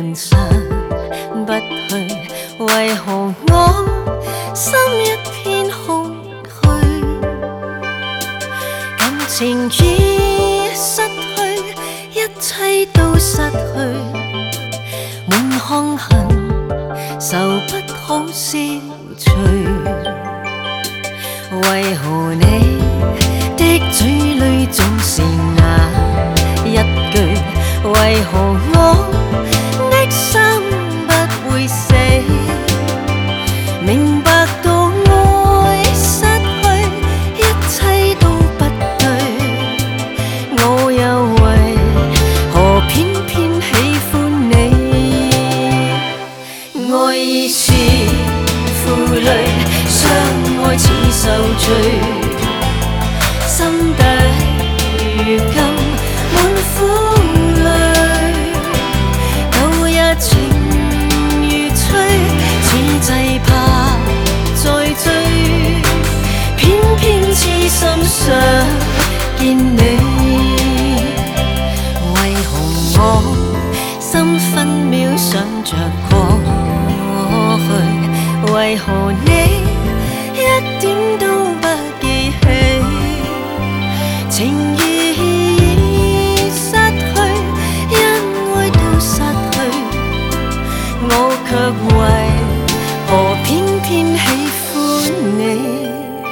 現實不去，為何我心一片空虛？感情已失去，一切都失去，滿腔恨愁不好消除。為何你的嘴裏總是那一句？為何我的心不會死？明白到愛失去，一切都不對，我又為何偏偏喜歡你？愛已是負累，相愛似受罪，心底如今滿苦。情如吹，似際怕再追，偏偏痴心想見你。為何我心分秒想着過去？為何你一點都不記起？情已失去，因愛都失去。我卻為何偏偏喜歡你？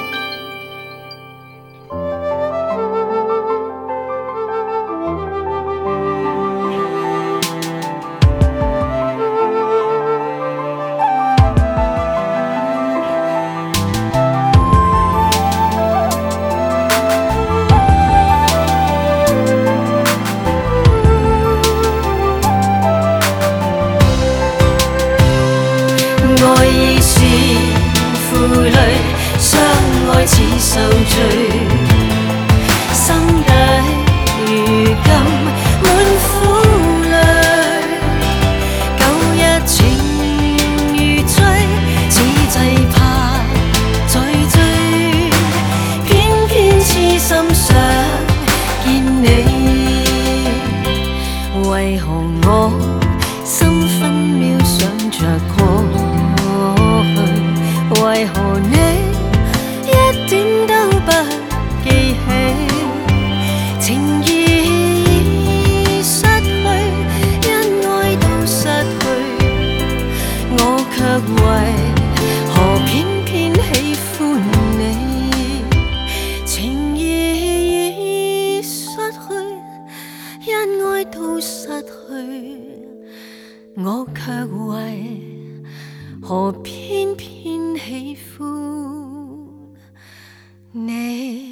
愛已是負累，相愛似受罪，心底如今滿苦淚。舊日情如醉，此際怕再追，偏偏痴心想見你。為何我心分秒想着過？為何你一點都不記起？情已失去，因愛都失去，我卻為何偏偏喜歡你？情已失去，因愛都失去，我卻為何偏偏喜歡你？